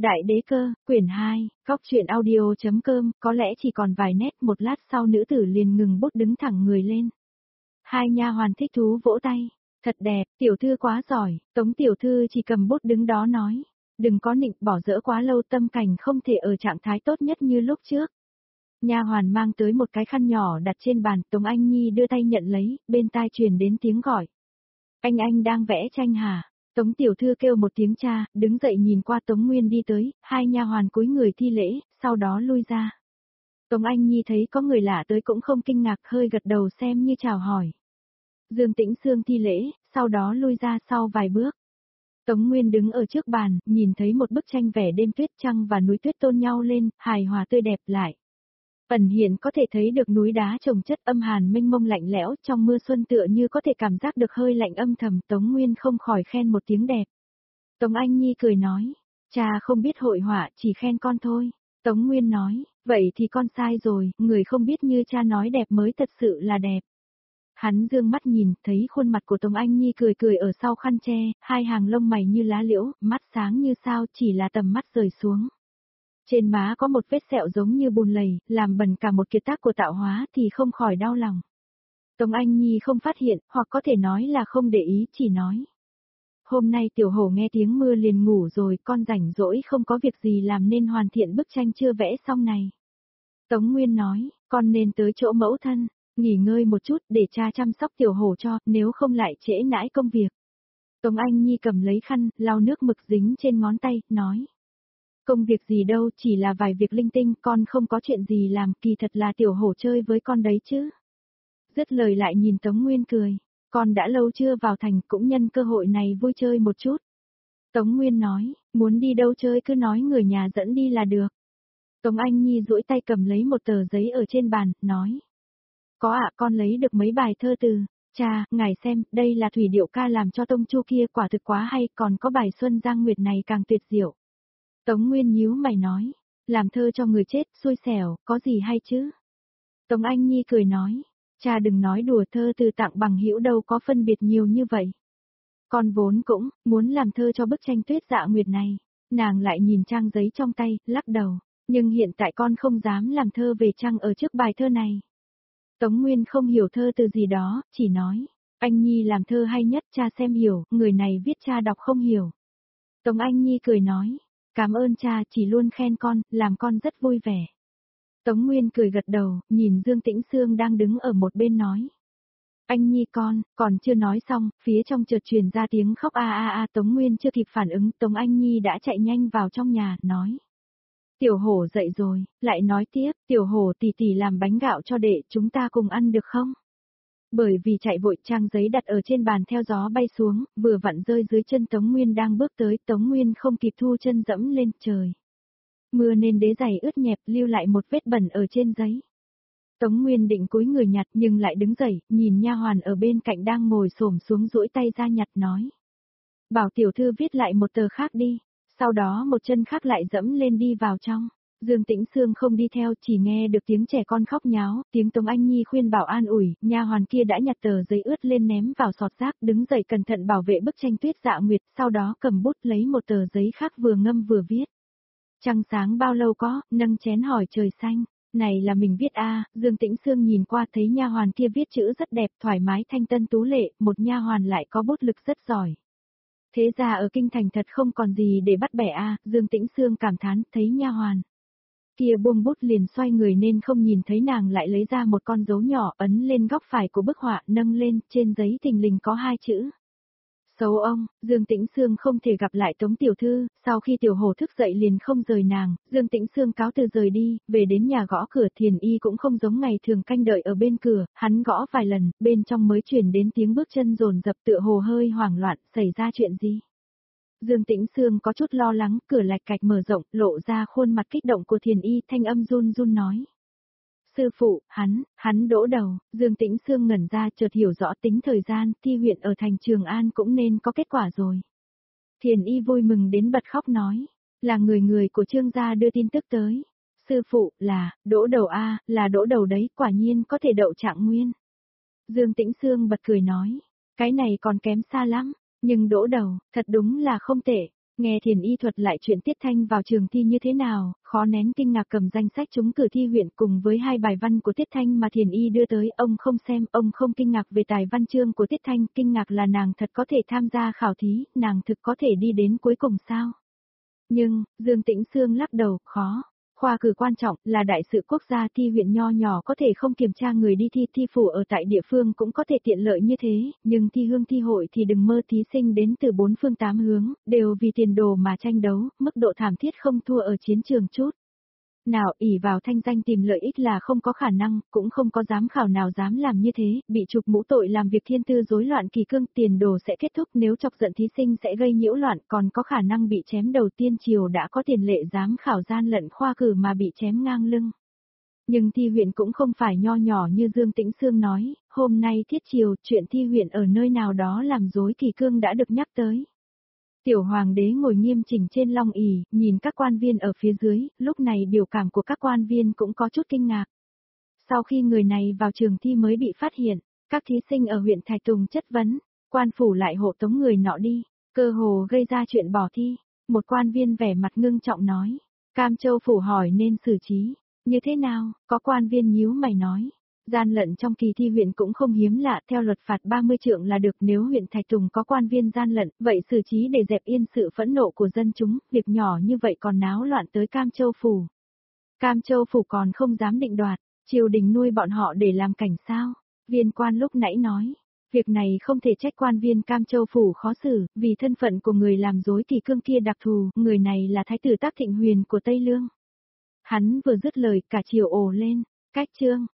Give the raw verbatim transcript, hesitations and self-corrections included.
Đại đế cơ, quyển hai, góc truyện audio.com, có lẽ chỉ còn vài nét, một lát sau nữ tử liền ngừng bút đứng thẳng người lên. Hai nha hoàn thích thú vỗ tay, thật đẹp, tiểu thư quá giỏi, Tống tiểu thư chỉ cầm bút đứng đó nói, đừng có nịnh, bỏ dỡ quá lâu, tâm cảnh không thể ở trạng thái tốt nhất như lúc trước. Nha hoàn mang tới một cái khăn nhỏ đặt trên bàn, Tống Anh Nhi đưa tay nhận lấy, bên tai truyền đến tiếng gọi. Anh anh đang vẽ tranh hả? Tống tiểu thư kêu một tiếng cha, đứng dậy nhìn qua Tống Nguyên đi tới, hai nha hoàn cúi người thi lễ, sau đó lui ra. Tống Anh Nhi thấy có người lạ tới cũng không kinh ngạc, hơi gật đầu xem như chào hỏi. Dương Tĩnh Sương thi lễ, sau đó lui ra sau vài bước. Tống Nguyên đứng ở trước bàn, nhìn thấy một bức tranh vẽ đêm tuyết trăng và núi tuyết tôn nhau lên, hài hòa tươi đẹp lại. Ẩn hiện có thể thấy được núi đá trồng chất âm hàn mênh mông lạnh lẽo, trong mưa xuân tựa như có thể cảm giác được hơi lạnh âm thầm, Tống Nguyên không khỏi khen một tiếng đẹp. Tống Anh Nhi cười nói, cha không biết hội họa, chỉ khen con thôi. Tống Nguyên nói, vậy thì con sai rồi, người không biết như cha nói đẹp mới thật sự là đẹp. Hắn dương mắt nhìn, thấy khuôn mặt của Tống Anh Nhi cười cười ở sau khăn che, hai hàng lông mày như lá liễu, mắt sáng như sao, chỉ là tầm mắt rời xuống. Trên má có một vết sẹo giống như bùn lầy, làm bẩn cả một kiệt tác của tạo hóa thì không khỏi đau lòng. Tống Anh Nhi không phát hiện, hoặc có thể nói là không để ý, chỉ nói. Hôm nay tiểu hổ nghe tiếng mưa liền ngủ rồi, con rảnh rỗi không có việc gì làm nên hoàn thiện bức tranh chưa vẽ xong này. Tống Nguyên nói, con nên tới chỗ mẫu thân, nghỉ ngơi một chút để cha chăm sóc tiểu hổ cho, nếu không lại trễ nãi công việc. Tống Anh Nhi cầm lấy khăn, lau nước mực dính trên ngón tay, nói. Công việc gì đâu, chỉ là vài việc linh tinh, con không có chuyện gì làm, kỳ thật là tiểu hổ chơi với con đấy chứ. Dứt lời lại nhìn Tống Nguyên cười, con đã lâu chưa vào thành, cũng nhân cơ hội này vui chơi một chút. Tống Nguyên nói, muốn đi đâu chơi cứ nói người nhà dẫn đi là được. Tống Anh Nhi duỗi tay cầm lấy một tờ giấy ở trên bàn, nói. Có ạ, con lấy được mấy bài thơ từ, cha, ngài xem, đây là thủy điệu ca làm cho tông chu kia, quả thực quá hay, còn có bài Xuân Giang Nguyệt này càng tuyệt diệu. Tống Nguyên nhíu mày nói, làm thơ cho người chết, xui xẻo, có gì hay chứ? Tống Anh Nhi cười nói, cha đừng nói đùa, thơ từ tặng bằng hữu đâu có phân biệt nhiều như vậy. Con vốn cũng, muốn làm thơ cho bức tranh Tuyết Dạ Nguyệt này, nàng lại nhìn trang giấy trong tay, lắc đầu, nhưng hiện tại con không dám làm thơ về trăng ở trước bài thơ này. Tống Nguyên không hiểu thơ từ gì đó, chỉ nói, anh Nhi làm thơ hay nhất, cha xem hiểu, người này viết cha đọc không hiểu. Tống Anh Nhi cười nói, cảm ơn cha, chỉ luôn khen con, làm con rất vui vẻ. Tống Nguyên cười gật đầu, nhìn Dương Tĩnh Sương đang đứng ở một bên nói. Anh Nhi con, còn chưa nói xong, phía trong chợt truyền ra tiếng khóc a a a, Tống Nguyên chưa kịp phản ứng, Tống Anh Nhi đã chạy nhanh vào trong nhà, nói. Tiểu hổ dậy rồi, lại nói tiếp, tiểu hổ tỷ tỷ làm bánh gạo cho đệ, chúng ta cùng ăn được không? Bởi vì chạy vội, trang giấy đặt ở trên bàn theo gió bay xuống, vừa vặn rơi dưới chân Tống Nguyên đang bước tới, Tống Nguyên không kịp thu chân dẫm lên trời. Mưa nên đế giày ướt nhẹp, lưu lại một vết bẩn ở trên giấy. Tống Nguyên định cúi người nhặt nhưng lại đứng dậy, nhìn nha hoàn ở bên cạnh đang ngồi xổm xuống duỗi tay ra nhặt nói. Bảo tiểu thư viết lại một tờ khác đi, sau đó một chân khác lại dẫm lên đi vào trong. Dương Tĩnh Sương không đi theo, chỉ nghe được tiếng trẻ con khóc nháo, tiếng Tống Anh Nhi khuyên bảo an ủi, nha hoàn kia đã nhặt tờ giấy ướt lên ném vào sọt rác, đứng dậy cẩn thận bảo vệ bức tranh Tuyết Dạ Nguyệt, sau đó cầm bút lấy một tờ giấy khác vừa ngâm vừa viết. Trăng sáng bao lâu có, nâng chén hỏi trời xanh, này là mình viết a. À, Dương Tĩnh Sương nhìn qua thấy nha hoàn kia viết chữ rất đẹp, thoải mái thanh tân tú lệ, một nha hoàn lại có bút lực rất giỏi. Thế ra ở kinh thành thật không còn gì để bắt bẻ a. À, Dương Tĩnh Sương cảm thán, thấy nha hoàn kia buông bút liền xoay người nên không nhìn thấy nàng lại lấy ra một con dấu nhỏ ấn lên góc phải của bức họa, nâng lên, trên giấy thình lình có hai chữ. Xấu ông, Dương Tĩnh Sương không thể gặp lại Tống tiểu thư, sau khi tiểu hổ thức dậy liền không rời nàng, Dương Tĩnh Sương cáo từ rời đi, về đến nhà gõ cửa, Thiền Y cũng không giống ngày thường canh đợi ở bên cửa, hắn gõ vài lần, bên trong mới truyền đến tiếng bước chân dồn dập, tựa hồ hơi hoảng loạn, xảy ra chuyện gì? Dương Tĩnh Sương có chút lo lắng, cửa lạch cạch mở rộng, lộ ra khuôn mặt kích động của Thiền Y, thanh âm run run nói. Sư phụ, hắn, hắn đỗ đầu, Dương Tĩnh Sương ngẩn ra chợt hiểu rõ tính thời gian, thi huyện ở thành Trường An cũng nên có kết quả rồi. Thiền Y vui mừng đến bật khóc nói, là người người của Trương gia đưa tin tức tới. Sư phụ, là, đỗ đầu a, là đỗ đầu đấy, quả nhiên có thể đậu trạng nguyên. Dương Tĩnh Sương bật cười nói, cái này còn kém xa lắm, nhưng đỗ đầu, thật đúng là không tệ. Nghe Thiền Y thuật lại chuyện Tiết Thanh vào trường thi như thế nào, khó nén kinh ngạc cầm danh sách trúng cử thi huyện cùng với hai bài văn của Tiết Thanh mà Thiền Y đưa tới, ông không xem, ông không kinh ngạc về tài văn chương của Tiết Thanh, kinh ngạc là nàng thật có thể tham gia khảo thí, nàng thực có thể đi đến cuối cùng sao. Nhưng, Dương Tĩnh Sương lắc đầu, khó. Khoa cử quan trọng là đại sự quốc gia, thi huyện nho nhỏ có thể không kiểm tra người đi thi, thi phủ ở tại địa phương cũng có thể tiện lợi như thế, nhưng thi hương thi hội thì đừng mơ, thí sinh đến từ bốn phương tám hướng, đều vì tiền đồ mà tranh đấu, mức độ thảm thiết không thua ở chiến trường chút. Nào ỷ vào thanh danh tìm lợi ích là không có khả năng, cũng không có giám khảo nào dám làm như thế, bị chụp mũ tội làm việc thiên tư rối loạn kỳ cương, tiền đồ sẽ kết thúc, nếu chọc giận thí sinh sẽ gây nhiễu loạn, còn có khả năng bị chém đầu. Tiên triều đã có tiền lệ giám khảo gian lận khoa cử mà bị chém ngang lưng. Nhưng thi huyện cũng không phải nho nhỏ như Dương Tĩnh Sương nói, hôm nay thiết triều, chuyện thi huyện ở nơi nào đó làm rối kỳ cương đã được nhắc tới. Tiểu hoàng đế ngồi nghiêm chỉnh trên long ỷ, nhìn các quan viên ở phía dưới, lúc này biểu cảm của các quan viên cũng có chút kinh ngạc. Sau khi người này vào trường thi mới bị phát hiện, các thí sinh ở huyện Thạch Tùng chất vấn, quan phủ lại hộ tống người nọ đi, cơ hồ gây ra chuyện bỏ thi. Một quan viên vẻ mặt ngưng trọng nói, Cam Châu phủ hỏi nên xử trí, như thế nào, có quan viên nhíu mày nói. Gian lận trong kỳ thi huyện cũng không hiếm lạ, theo luật phạt ba mươi trượng là được, nếu huyện Thạch Tùng có quan viên gian lận, vậy xử trí để dẹp yên sự phẫn nộ của dân chúng, việc nhỏ như vậy còn náo loạn tới Cam Châu phủ. Cam Châu phủ còn không dám định đoạt, triều đình nuôi bọn họ để làm cảnh sao? Viên quan lúc nãy nói, việc này không thể trách quan viên Cam Châu phủ khó xử, vì thân phận của người làm rối kỳ cương kia đặc thù, người này là thái tử Tác Thịnh Huyền của Tây Lương. Hắn vừa dứt lời cả triều ồ lên, cách chương.